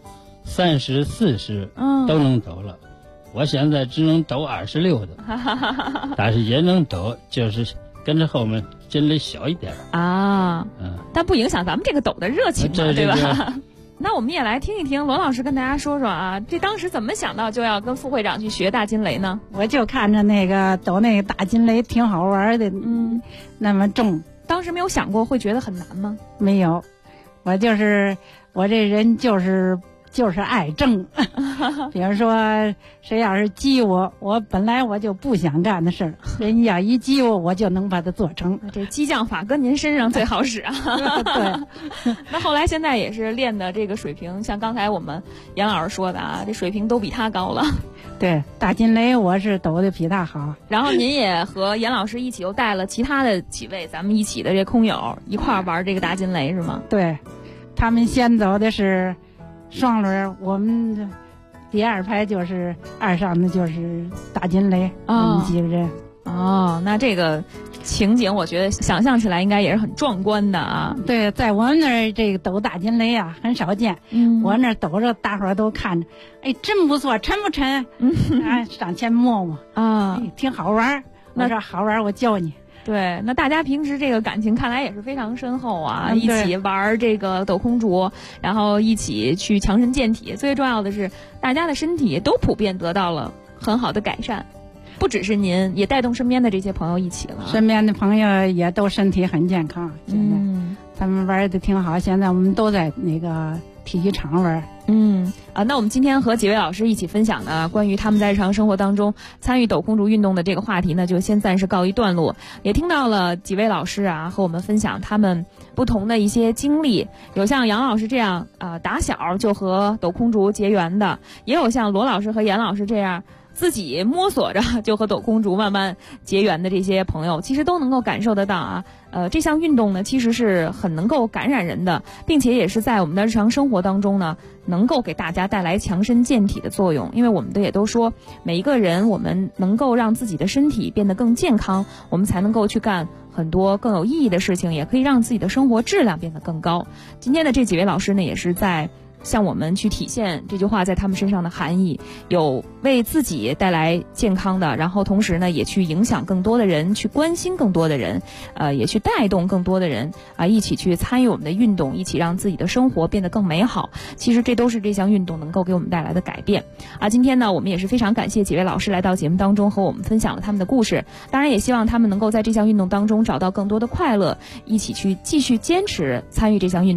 30、40，都能抖了。我现在只能抖26的，但是也能抖，就是跟着后面金雷小一点啊。但不影响咱们这个抖的热情嘛，对吧？那我们也来听一听罗老师跟大家说说啊，这当时怎么想到就要跟副会长去学大金雷呢？ 我就看着那个抖那个大金雷挺好玩的，那么重， 当时没有想过会觉得很难吗？ 没有，我这人就是爱争。比如说谁要是激我本来我就不想干的事儿，人家一激我就能把它做成。 这激将法搁您身上最好使啊。 对。 那后来现在也是练的这个水平，像刚才我们严老师说的啊，这水平都比他高了。 对，大金雷我是抖的比他好。 然后您也和严老师一起又带了其他的几位咱们一起的这空友一块儿玩这个大金雷是吗？ 对，他们先走的是双轮，我们第2排就是2上的就是大金雷，我们几个人。 那这个情景我觉得想象起来应该也是很壮观的啊。 对，在我们那儿这个抖大金雷啊很少见。我那儿抖着，大伙儿都看着，哎，真不错，沉不沉？上前摸摸啊，挺好玩。我说好玩，我教你。 对，那大家平时这个感情看来也是非常深厚啊，一起玩这个抖空竹，然后一起去强身健体。最重要的是，大家的身体都普遍得到了很好的改善，不只是您，也带动身边的这些朋友一起了。 身边的朋友也都身体很健康，现在他们玩的挺好。现在我们都在那个体育场玩。 那我们今天和几位老师一起分享的关于他们在日常生活当中参与抖空竹运动的这个话题呢，就先暂时告一段落。也听到了几位老师啊和我们分享他们不同的一些经历，有像杨老师这样打小就和抖空竹结缘的，也有像罗老师和严老师这样自己摸索着就和抖空竹慢慢结缘的这些朋友，其实都能够感受得到啊。这项运动呢，其实是很能够感染人的，并且也是在我们的日常生活当中呢，能够给大家带来强身健体的作用。因为我们的也都说，每一个人我们能够让自己的身体变得更健康，我们才能够去干很多更有意义的事情，也可以让自己的生活质量变得更高。今天的这几位老师呢，也是在向我们去体现这句话在他们身上的含义，有为自己带来健康的，然后同时呢也去影响更多的人，去关心更多的人，也去带动更多的人一起去参与我们的运动，一起让自己的生活变得更美好。其实这都是这项运动能够给我们带来的改变今天呢我们也是非常感谢几位老师来到节目当中和我们分享了他们的故事，当然也希望他们能够在这项运动当中找到更多的快乐，一起去继续坚持参与这项运动。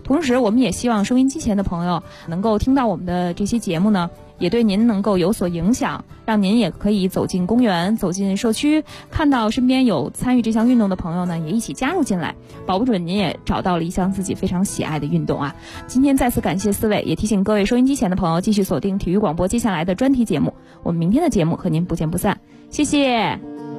同时我们也希望收音机前的朋友能够听到我们的这期节目呢，也对您能够有所影响，让您也可以走进公园，走进社区，看到身边有参与这项运动的朋友呢，也一起加入进来，保不准您也找到了一项自己非常喜爱的运动啊。今天再次感谢4位，也提醒各位收音机前的朋友继续锁定体育广播接下来的专题节目，我们明天的节目和您不见不散，谢谢。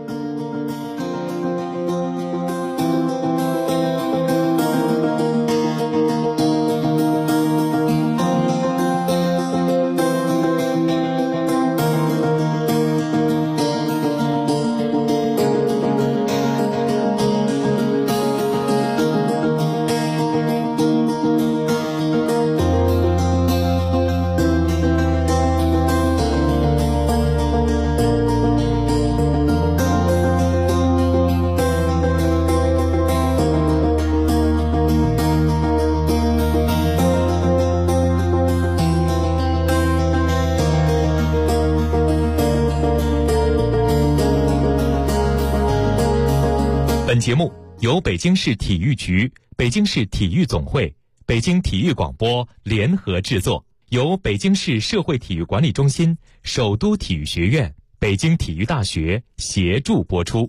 本节目由北京市体育局、北京市体育总会、北京体育广播联合制作，由北京市社会体育管理中心、首都体育学院、北京体育大学协助播出。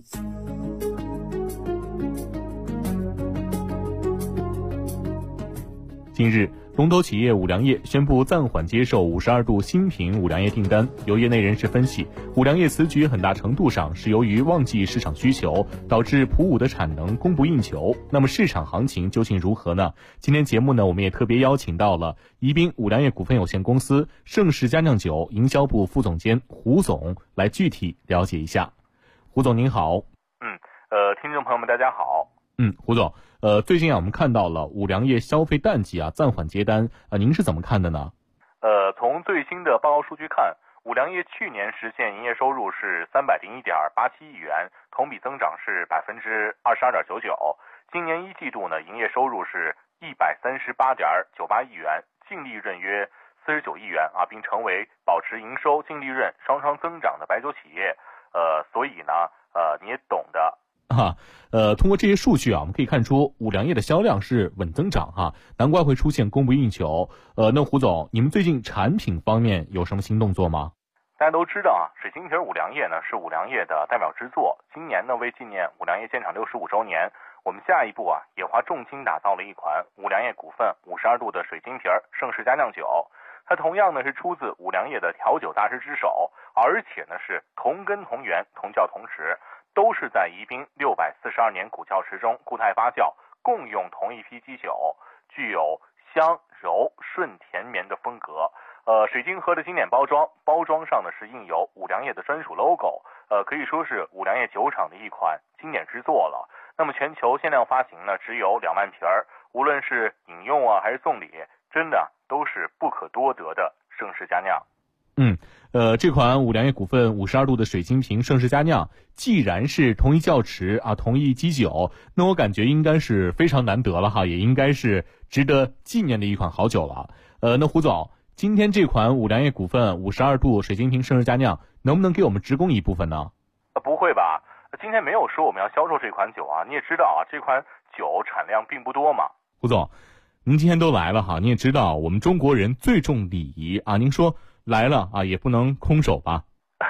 近日，龙头企业五粮液宣布暂缓接受52度新品五粮液订单。有业内人士分析，五粮液此举很大程度上是由于旺季市场需求，导致普五的产能供不应求。那么市场行情究竟如何呢？今天节目呢，我们也特别邀请到了宜宾五粮液股份有限公司盛世佳酿酒营销部副总监胡总来具体了解一下。胡总您好。 听众朋友们大家好。 胡总，最近我们看到了五粮液消费淡季暂缓接单，您是怎么看的呢？ 从最新的报告数据看，五粮液去年实现营业收入是301.87亿元，同比增长是22.99%。今年一季度呢，营业收入是138.98亿元，净利润约49亿元并成为保持营收、净利润双双增长的白酒企业。所以呢，你也懂的。 通过这些数据我们可以看出五粮液的销量是稳增长难怪会出现供不应求。那胡总，你们最近产品方面有什么新动作吗？ 大家都知道水晶瓶五粮液呢是五粮液的代表之作。今年呢，为纪念五粮液建厂65周年，我们下一步也花重金打造了一款五粮液股份52度的水晶瓶盛世佳酿酒。它同样呢是出自五粮液的调酒大师之手，而且呢是同根同源、同窖同池，都是在宜宾642年古窖池中固态发酵，共用同一批基酒，具有香柔顺甜绵的风格。水晶盒的经典包装上呢是印有五粮液的专属 logo， 可以说是五粮液酒厂的一款经典之作了。那么全球限量发行呢只有2万瓶，无论是饮用还是送礼，真的都是不可多得的盛世佳酿。 这款五粮液股份52度的水晶瓶盛世佳酿，既然是同一窖池同一基酒，那我感觉应该是非常难得了也应该是值得纪念的一款好酒了。那胡总，今天这款五粮液股份52度水晶瓶盛世佳酿能不能给我们直供一部分呢？ 不会吧，今天没有说我们要销售这款酒你也知道这款酒产量并不多嘛。 胡总，您今天都来了你也知道我们中国人最重礼仪您说来了也不能空手吧？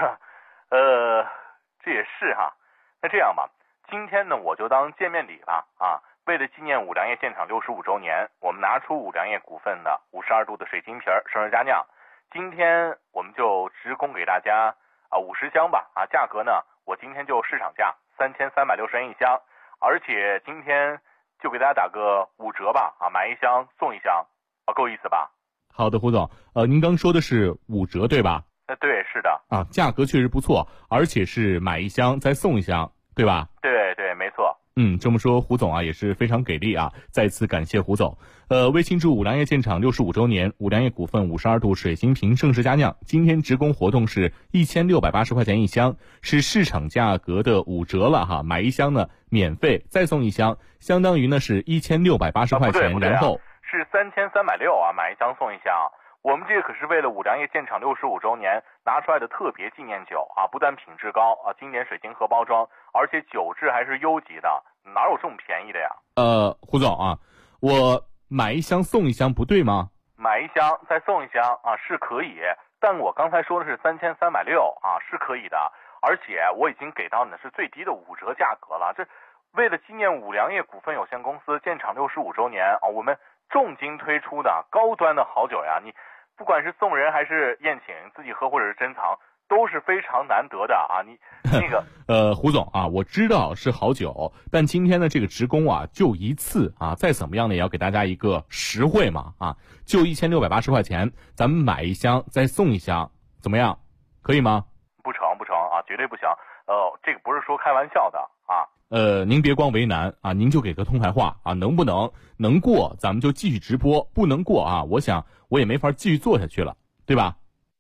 这也是那这样吧，今天呢我就当见面礼吧为了纪念五粮液建厂65周年，我们拿出五粮液股份的52度的水晶瓶盛世佳酿，今天我们就直供给大家50箱吧价格呢我今天就市场价3360元一箱，而且今天就给大家打个5折吧买一箱送一箱够意思吧？ 好的，胡总，您刚说的是5折对吧？ 对，是的。 价格确实不错，而且是买一箱再送一箱，对吧？ 对对，没错。 这么说胡总也是非常给力再次感谢胡总。为庆祝五粮液建厂65周年，五粮液股份52度水晶瓶盛世佳酿今天直供活动是1680块钱一箱，是市场价格的5折了买一箱呢免费再送一箱，相当于呢是1680块钱，然后是3360买一箱送一箱。我们这个可是为了五粮液建厂65周年拿出来的特别纪念酒不但品质高经典水晶盒包装，而且酒质还是优级的，哪有这么便宜的呀？ 胡总我买一箱送一箱不对吗？ 买一箱再送一箱啊是可以，但我刚才说的是3360啊是可以的，而且我已经给到你的是最低的5折价格了。这为了纪念五粮液股份有限公司建厂65周年啊，我们重金推出的高端的好酒呀，你不管是送人还是宴请，自己喝或者是珍藏，都是非常难得的啊！你那个胡总啊，我知道是好酒，但今天的这个职工啊，就一次啊，再怎么样呢，也要给大家一个实惠嘛啊，就1680块钱，咱们买一箱再送一箱，怎么样？可以吗？ 不成啊，绝对不行。这个不是说开玩笑的啊。 您别光为难啊，您就给个痛快话啊，能不能能过，咱们就继续直播；不能过啊，我想我也没法继续做下去了，对吧？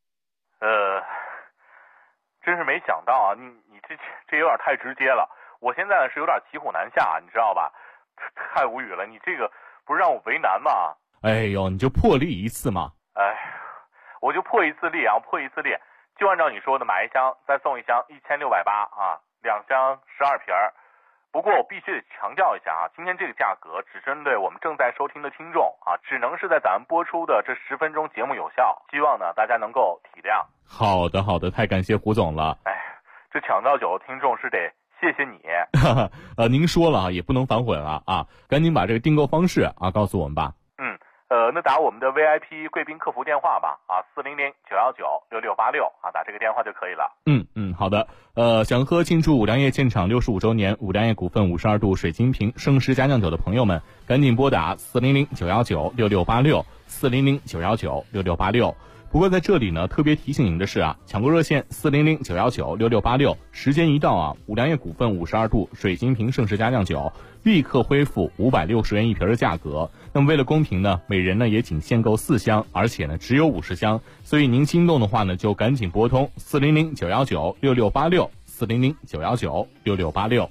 真是没想到啊，你这有点太直接了。我现在是有点骑虎难下，你知道吧？太无语了，你这个不是让我为难吗？ 哎呦，你就破例一次嘛。 我就破一次例啊，破一次例，就按照你说的，买一箱再送一箱，1680啊，2箱12瓶儿。不过我必须得强调一下啊，今天这个价格只针对我们正在收听的听众啊，只能是在咱们播出的这10分钟节目有效，希望呢大家能够体谅。 好的，太感谢胡总了。 这抢到酒的听众是得谢谢你。 您说了啊，也不能反悔了啊，赶紧把这个订购方式啊告诉我们吧。 那打我们的 VIP 贵宾客服电话吧啊，400-919-6686啊，打这个电话就可以了。 好的。想喝庆祝五粮液建厂65周年五粮液股份52度水晶瓶盛世佳酿酒的朋友们，赶紧拨打400-919-6686 400-919-6686。不过在这里呢，特别提醒您的是啊，抢购热线400-919-6686，时间一到啊，五粮液股份52度水晶瓶盛世佳酿酒立刻恢复560元一瓶的价格。那么为了公平呢，每人呢也仅限购4箱，而且呢只有50箱，所以您心动的话呢，就赶紧拨通400-919-6686 400-919-6686。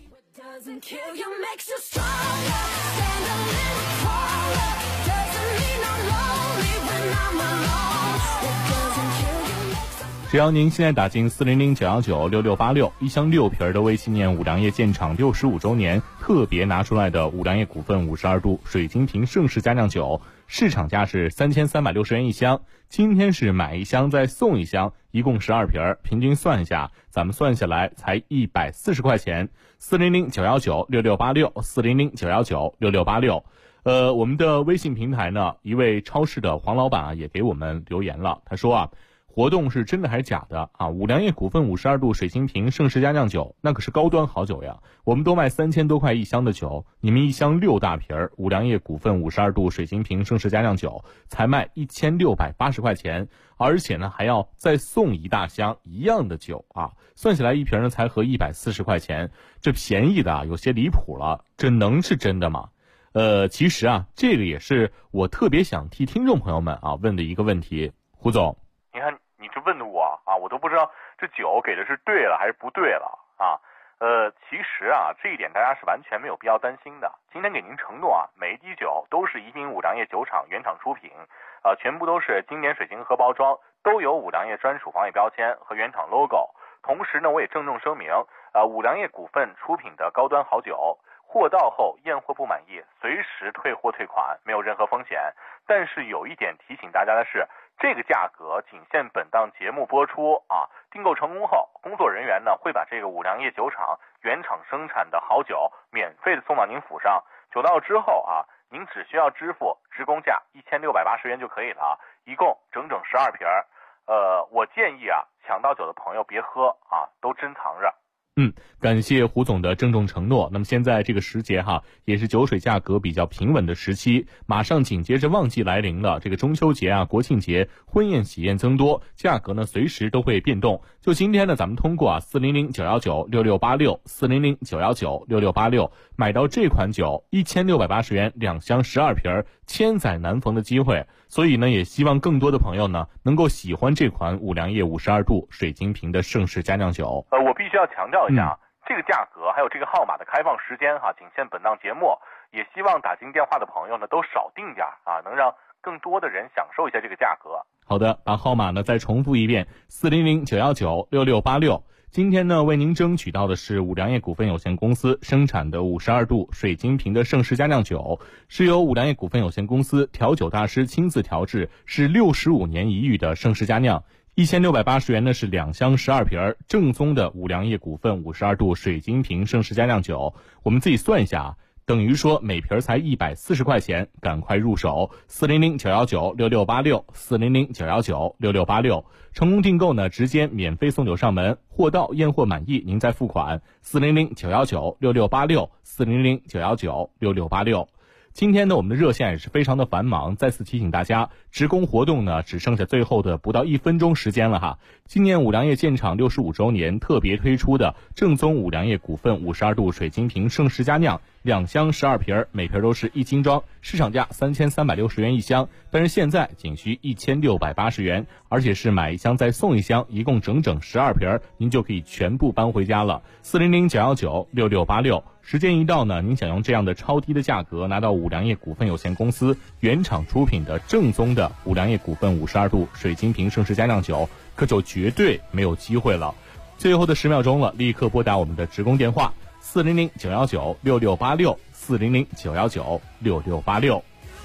只要您现在打进400-919-6686，一箱6瓶的为纪念五粮液建厂65周年特别拿出来的五粮液股份52度水晶瓶盛世佳酿酒，市场价是3360元一箱，今天是买一箱再送一箱，一共12瓶，平均算一下，咱们算下来才140块钱。400-919-6686 400-919-6686。我们的微信平台呢，一位超市的黄老板啊也给我们留言了，他说啊，活动是真的还是假的啊？五粮液股份52度水晶瓶盛世佳酿酒，那可是高端好酒呀！我们都卖3000多块一箱的酒，你们一箱6大瓶五粮液股份52度水晶瓶盛世佳酿酒才卖1680块钱，而且呢还要再送一大箱一样的酒啊！算起来一瓶呢才合140块钱，这便宜的啊有些离谱了，这能是真的吗？其实啊，这个也是我特别想替听众朋友们啊问的一个问题，胡总。 你看，你这问的我啊，我都不知道这酒给的是对了还是不对了啊。其实啊，这一点大家是完全没有必要担心的。今天给您承诺啊，每一滴酒都是宜宾五粮液酒厂原厂出品，全部都是经典水晶盒包装，都有五粮液专属防伪标签和原厂 logo。同时呢，我也郑重声明，五粮液股份出品的高端好酒，货到后验货不满意，随时退货退款，没有任何风险。但是有一点提醒大家的是，这个价格仅限本档节目播出啊！订购成功后，工作人员呢会把这个五粮液酒厂原厂生产的好酒免费的送到您府上。酒到之后啊，您只需要支付职工价1680元就可以了，一共整整12瓶。我建议啊，抢到酒的朋友别喝啊，都珍藏着。 感谢胡总的郑重承诺。那么现在这个时节哈，也是酒水价格比较平稳的时期，马上紧接着旺季来临了。这个中秋节啊、国庆节，婚宴喜宴增多，价格呢随时都会变动。就今天呢，咱们通过400-919-6686 400-919-6686买到这款酒，1680元2箱12瓶，千载难逢的机会。所以呢，也希望更多的朋友呢能够喜欢这款五粮液52度水晶瓶的盛世佳酿酒。 我必须要强调一下，这个价格还有这个号码的开放时间哈，仅限本档节目。也希望打进电话的朋友呢都少订点啊，能让更多的人享受一下这个价格。 好的，把号码呢再重复一遍：400-919-6686。 今天呢，为您争取到的是五粮液股份有限公司生产的52度水晶瓶的盛世佳酿酒，是由五粮液股份有限公司调酒大师亲自调制，是65年一遇的盛世佳酿。1680元呢是2箱12瓶正宗的五粮液股份52度水晶瓶盛世佳酿酒。我们自己算一下，等于说每瓶才140块钱，赶快入手！400-919-6686 400-919-6686，成功订购呢，直接免费送酒上门，货到验货满意您再付款。400-919-6686 400-919-6686。今天呢，我们的热线也是非常的繁忙，再次提醒大家，职工活动呢只剩下最后的不到1分钟时间了哈。今年五粮液建厂65周年特别推出的正宗五粮液股份52度水晶瓶盛世佳酿2箱12瓶，每瓶都是1斤装，市场价3360元一箱，但是现在仅需1680元，而且是买一箱再送一箱，一共整整12瓶，您就可以全部搬回家了。400-919-6686。时间一到呢，您想用这样的超低的价格拿到五粮液股份有限公司原厂出品的正宗的五粮液股份52度水晶瓶盛世佳酿酒，可就绝对没有机会了。最后的10秒钟了，立刻拨打我们的职工电话400-919-6686 400-919-6686。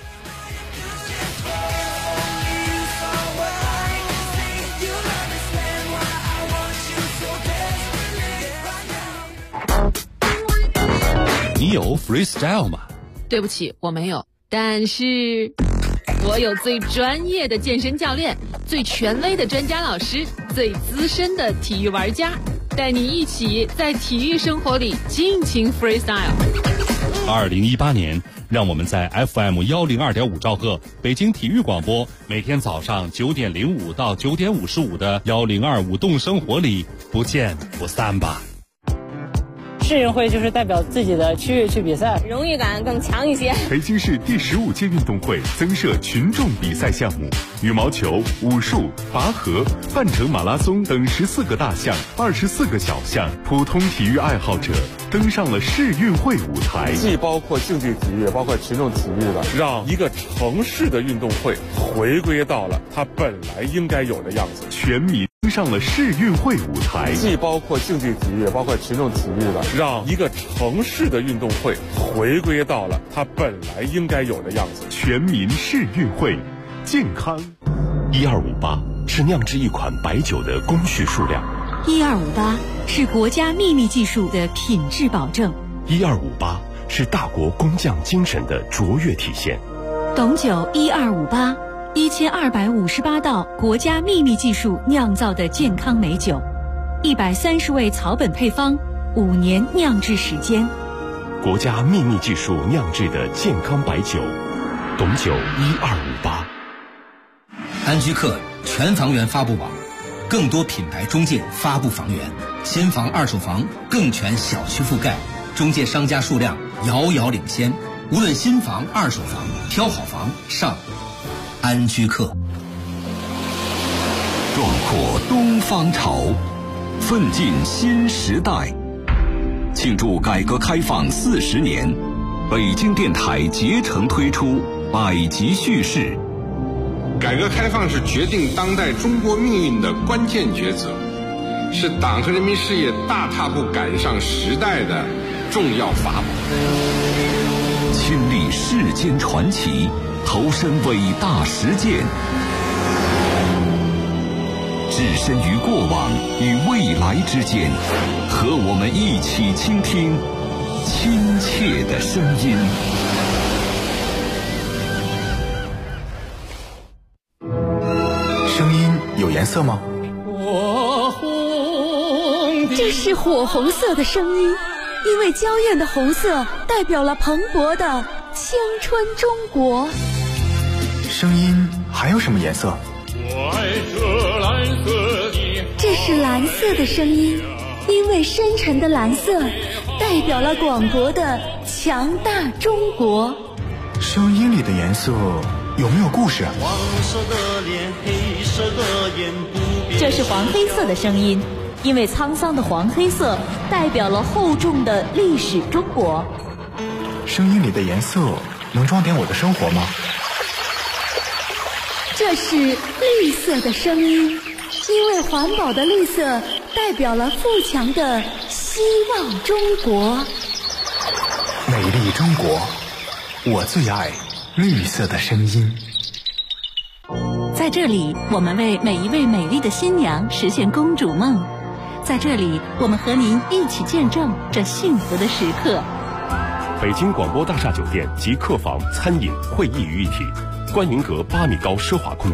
你有 freestyle 吗？ 对不起，我没有，但是我有最专业的健身教练，最权威的专家老师，最资深的体育玩家，带你一起在体育生活里尽情 freestyle。 2018年，让我们在 FM 102.5兆赫北京体育广播，每天早上9点05到9点55的102舞动生活里不见不散吧。 世运会就是代表自己的区域去比赛， 荣誉感更强一些。 北京市第15届运动会增设群众比赛项目，羽毛球、武术、拔河、半程马拉松等14个大项、24个小项，普通体育爱好者登上了世运会舞台。 既包括竞技体育，也包括群众体育的，让一个城市的运动会回归到了它本来应该有的样子。 全民登上了世运会舞台， 既包括竞技体育，也包括群众体育的，让一个城市的运动会回归到了它本来应该有的样子。 全民世运会，健康。1258是酿制一款白酒的工序数量 ，1258是国家秘密技术的品质保证 ，1258是大国工匠精神的卓越体现。 董酒1258，1258道国家秘密技术酿造的健康美酒，130味草本配方，5年酿制时间， 国家秘密技术酿制的健康白酒，董酒1258。 安居客全房源发布网，更多品牌中介发布房源，新房二手房更全小区覆盖，中介商家数量遥遥领先。无论新房二手房，挑好房上安居客。 壮阔东方潮，奋进新时代。庆祝改革开放40年，北京电台竭诚推出百集叙事。 改革开放是决定当代中国命运的关键抉择，是党和人民事业大踏步赶上时代的重要法宝。 亲历世间传奇，投身伟大实践，置身于过往与未来之间，和我们一起倾听亲切的声音。 声音有颜色吗？ 这是火红色的声音，因为娇艳的红色代表了蓬勃的青春中国。 声音还有什么颜色？ 这是蓝色的声音，因为深沉的蓝色代表了广博的强大中国。 声音里的颜色有没有故事？ 这是黄黑色的声音，因为沧桑的黄黑色代表了厚重的历史中国。 声音里的颜色能装点我的生活吗？ 这是绿色的声音，因为环保的绿色代表了富强的希望中国。 美丽中国，我最爱绿色的声音。 在这里，我们为每一位美丽的新娘实现公主梦。在这里，我们和您一起见证这幸福的时刻。 北京广播大厦酒店及客房、餐饮、会议于一体，观云阁8米高奢华空间。